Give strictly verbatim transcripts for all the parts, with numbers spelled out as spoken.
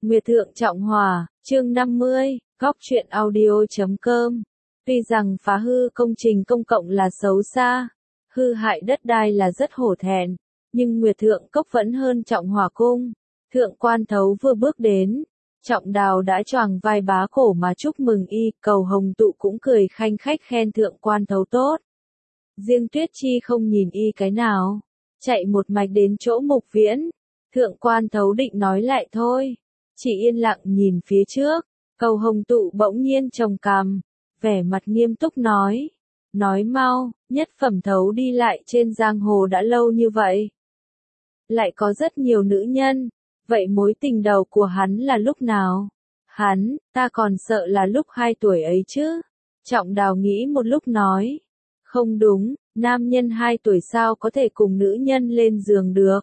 Nguyệt Thượng Trọng Hòa, chương năm mươi, góc truyện audio chấm com. Tuy rằng phá hư công trình công cộng là xấu xa, hư hại đất đai là rất hổ thẹn, nhưng Nguyệt Thượng Cốc vẫn hơn Trọng Hòa Cung. Thượng Quan Thấu vừa bước đến, Trọng Đào đã choàng vai bá cổ mà chúc mừng y, Cầu Hồng Tụ cũng cười khanh khách khen Thượng Quan Thấu tốt. Riêng Tuyết Chi không nhìn y cái nào, chạy một mạch đến chỗ Mục Viễn. Thượng Quan Thấu định nói lại thôi, chỉ yên lặng nhìn phía trước. Cầu Hồng Tụ bỗng nhiên trồng cằm, vẻ mặt nghiêm túc nói, nói mau, Nhất Phẩm Thấu đi lại trên giang hồ đã lâu như vậy, lại có rất nhiều nữ nhân, vậy mối tình đầu của hắn là lúc nào? Hắn, ta còn sợ là lúc hai tuổi ấy chứ. Trọng Đào nghĩ một lúc nói, không đúng, nam nhân hai tuổi sao có thể cùng nữ nhân lên giường được?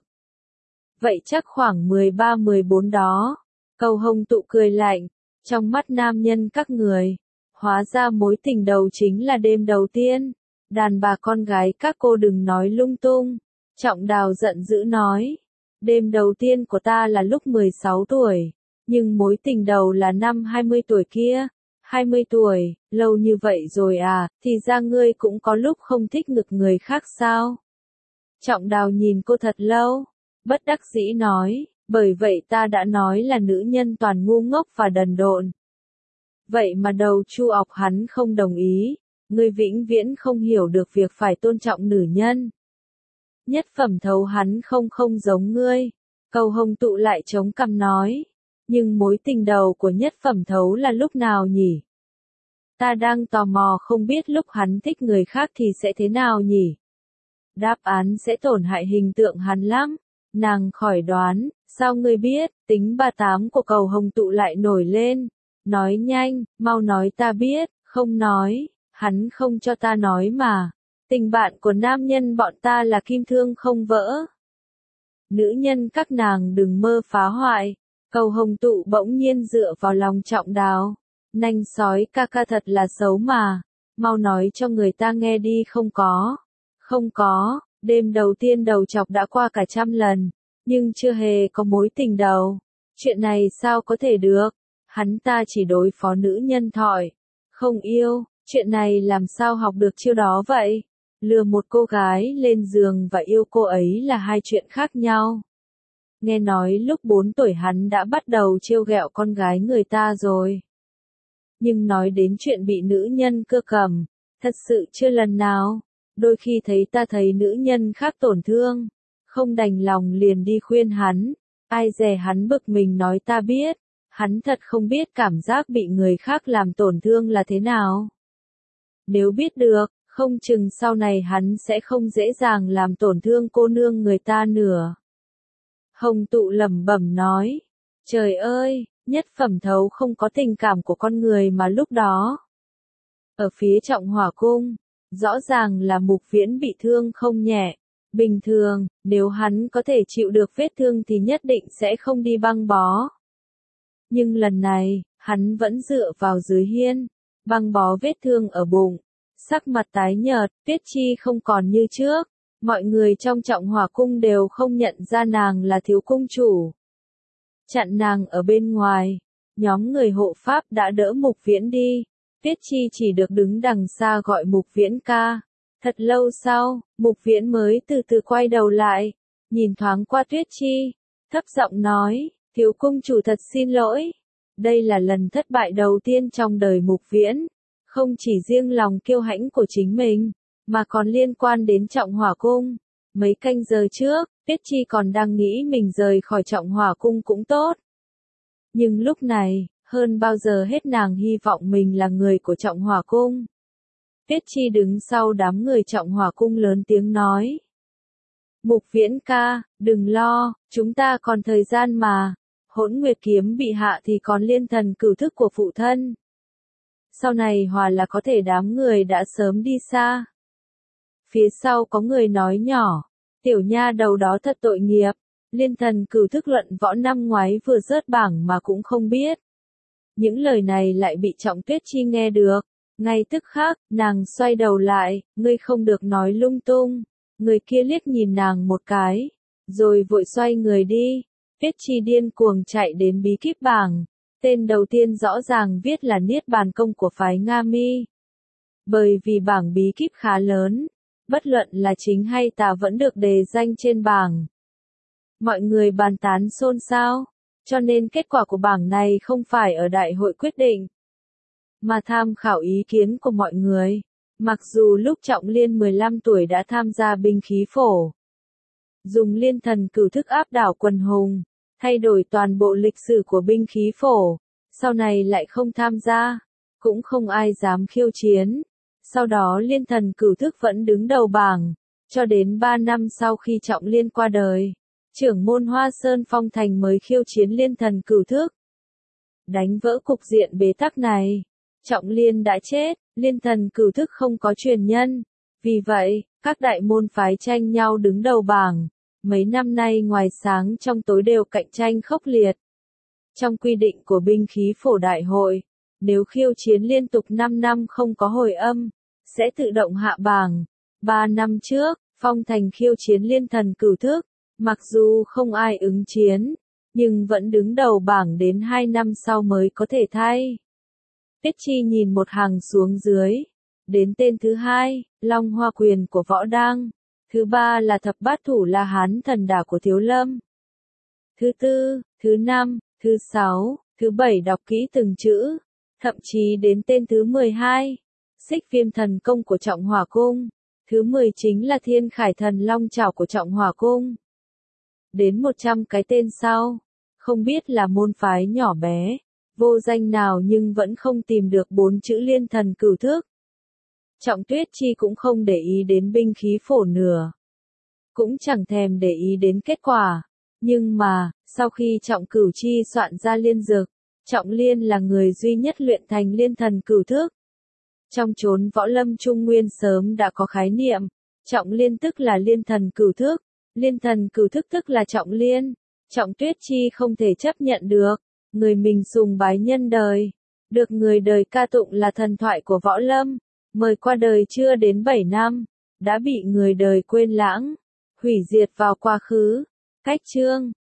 Vậy chắc khoảng mười ba mười bốn đó. Cầu Hồng Tụ cười lạnh, trong mắt nam nhân các người, hóa ra mối tình đầu chính là đêm đầu tiên. Đàn bà con gái các cô đừng nói lung tung. Trọng Đào giận dữ nói, đêm đầu tiên của ta là lúc mười sáu tuổi, nhưng mối tình đầu là năm hai mươi tuổi kia. hai mươi tuổi, lâu như vậy rồi à, thì ra ngươi cũng có lúc không thích ngực người khác sao? Trọng Đào nhìn cô thật lâu, bất đắc dĩ nói, bởi vậy ta đã nói là nữ nhân toàn ngu ngốc và đần độn. Vậy mà đầu Chu ọc hắn không đồng ý, ngươi vĩnh viễn không hiểu được việc phải tôn trọng nữ nhân. Nhất Phẩm Thấu hắn không không giống ngươi. Cầu Hồng Tụ lại chống cằm nói, nhưng mối tình đầu của Nhất Phẩm Thấu là lúc nào nhỉ? Ta đang tò mò không biết lúc hắn thích người khác thì sẽ thế nào nhỉ? Đáp án sẽ tổn hại hình tượng hắn lắm. Nàng khỏi đoán, sao ngươi biết? Tính ba tám của Cầu Hồng Tụ lại nổi lên. Nói nhanh, mau nói ta biết, không nói, hắn không cho ta nói mà. Tình bạn của nam nhân bọn ta là kim thương không vỡ. Nữ nhân các nàng đừng mơ phá hoại. Cầu Hồng Tụ bỗng nhiên dựa vào lòng Trọng Đào. Nanh sói ca ca thật là xấu mà. Mau nói cho người ta nghe đi. Không có. Không có, đêm đầu tiên đầu chọc đã qua cả trăm lần, nhưng chưa hề có mối tình đầu. Chuyện này sao có thể được? Hắn ta chỉ đối phó nữ nhân thỏi, không yêu. Chuyện này làm sao học được chiêu đó vậy? Lừa một cô gái lên giường và yêu cô ấy là hai chuyện khác nhau. Nghe nói lúc bốn tuổi hắn đã bắt đầu trêu ghẹo con gái người ta rồi. Nhưng nói đến chuyện bị nữ nhân cưa cầm, thật sự chưa lần nào. Đôi khi thấy ta thấy nữ nhân khác tổn thương, không đành lòng liền đi khuyên hắn. Ai dè hắn bực mình nói ta biết, hắn thật không biết cảm giác bị người khác làm tổn thương là thế nào. Nếu biết được, không chừng sau này hắn sẽ không dễ dàng làm tổn thương cô nương người ta nữa. Hồng Tụ lẩm bẩm nói, trời ơi, Nhất Phẩm Thấu không có tình cảm của con người mà lúc đó. Ở phía Trọng Hỏa Cung, rõ ràng là Mục Viễn bị thương không nhẹ. Bình thường, nếu hắn có thể chịu được vết thương thì nhất định sẽ không đi băng bó. Nhưng lần này, hắn vẫn dựa vào dưới hiên, băng bó vết thương ở bụng. Sắc mặt tái nhợt, Tuyết Chi không còn như trước. Mọi người trong Trọng Hỏa Cung đều không nhận ra nàng là thiếu cung chủ. Chặn nàng ở bên ngoài, nhóm người hộ pháp đã đỡ Mục Viễn đi. Tuyết Chi chỉ được đứng đằng xa gọi Mục Viễn ca. Thật lâu sau, Mục Viễn mới từ từ quay đầu lại, nhìn thoáng qua Tuyết Chi, thấp giọng nói, thiếu cung chủ thật xin lỗi. Đây là lần thất bại đầu tiên trong đời Mục Viễn, không chỉ riêng lòng kiêu hãnh của chính mình, mà còn liên quan đến Trọng Hỏa Cung. Mấy canh giờ trước, Tuyết Chi còn đang nghĩ mình rời khỏi Trọng Hỏa Cung cũng tốt. Nhưng lúc này, hơn bao giờ hết nàng hy vọng mình là người của Trọng Hỏa Cung. Tuyết Chi đứng sau đám người Trọng Hỏa Cung lớn tiếng nói. Mục Viễn ca, đừng lo, chúng ta còn thời gian mà. Hỗn Nguyệt Kiếm bị hạ thì còn liên thần cửu thức của phụ thân. Sau này hòa là có thể đám người đã sớm đi xa. Phía sau có người nói nhỏ, tiểu nha đầu đó thật tội nghiệp. Liên thần cửu thức luận võ năm ngoái vừa rớt bảng mà cũng không biết. Những lời này lại bị Trọng Tuyết Chi nghe được. Ngay tức khắc, nàng xoay đầu lại, ngươi không được nói lung tung. Người kia liếc nhìn nàng một cái, rồi vội xoay người đi. Tiết Chi điên cuồng chạy đến bí kíp bảng. Tên đầu tiên rõ ràng viết là Niết Bàn Công của phái Nga Mi. Bởi vì bảng bí kíp khá lớn, bất luận là chính hay tà vẫn được đề danh trên bảng. Mọi người bàn tán xôn xao, cho nên kết quả của bảng này không phải ở đại hội quyết định, mà tham khảo ý kiến của mọi người. Mặc dù lúc Trọng Liên mười lăm tuổi đã tham gia binh khí phổ, dùng liên thần cửu thức áp đảo quần hùng, thay đổi toàn bộ lịch sử của binh khí phổ, sau này lại không tham gia, cũng không ai dám khiêu chiến. Sau đó liên thần cửu thức vẫn đứng đầu bảng, cho đến ba năm sau khi Trọng Liên qua đời, trưởng môn Hoa Sơn Phong Thành mới khiêu chiến liên thần cửu thức. Đánh vỡ cục diện bế tắc này, Trọng Liên đã chết, liên thần cửu thức không có truyền nhân. Vì vậy, các đại môn phái tranh nhau đứng đầu bảng. Mấy năm nay ngoài sáng trong tối đều cạnh tranh khốc liệt. Trong quy định của binh khí phổ đại hội, nếu khiêu chiến liên tục năm năm không có hồi âm, sẽ tự động hạ bảng. ba năm trước, Phong Thành khiêu chiến liên thần cửu thức, mặc dù không ai ứng chiến, nhưng vẫn đứng đầu bảng đến hai năm sau mới có thể thay. Tiết Chi nhìn một hàng xuống dưới, đến tên thứ hai, Long Hoa Quyền của Võ Đăng. Thứ ba là Thập Bát Thủ La Hán Thần Đả của Thiếu Lâm. Thứ tư, thứ năm, thứ sáu, thứ bảy đọc kỹ từng chữ, thậm chí đến tên thứ mười hai, Xích Viêm Thần Công của Trọng Hỏa Cung. Thứ mười chính là Thiên Khải Thần Long Chảo của Trọng Hỏa Cung. Đến một trăm cái tên sau, không biết là môn phái nhỏ bé, vô danh nào nhưng vẫn không tìm được bốn chữ liên thần cửu thức. Trọng Tuyết Chi cũng không để ý đến binh khí phổ nửa. Cũng chẳng thèm để ý đến kết quả. Nhưng mà, sau khi Trọng Cửu Chi soạn ra liên dược, Trọng Liên là người duy nhất luyện thành liên thần cửu thức. Trong chốn võ lâm Trung Nguyên sớm đã có khái niệm, Trọng Liên tức là liên thần cửu thức, liên thần cửu thức tức là Trọng Liên. Trọng Tuyết Chi không thể chấp nhận được, người mình sùng bái nhân đời, được người đời ca tụng là thần thoại của võ lâm, mời qua đời chưa đến bảy năm, đã bị người đời quên lãng, hủy diệt vào quá khứ. Cách chương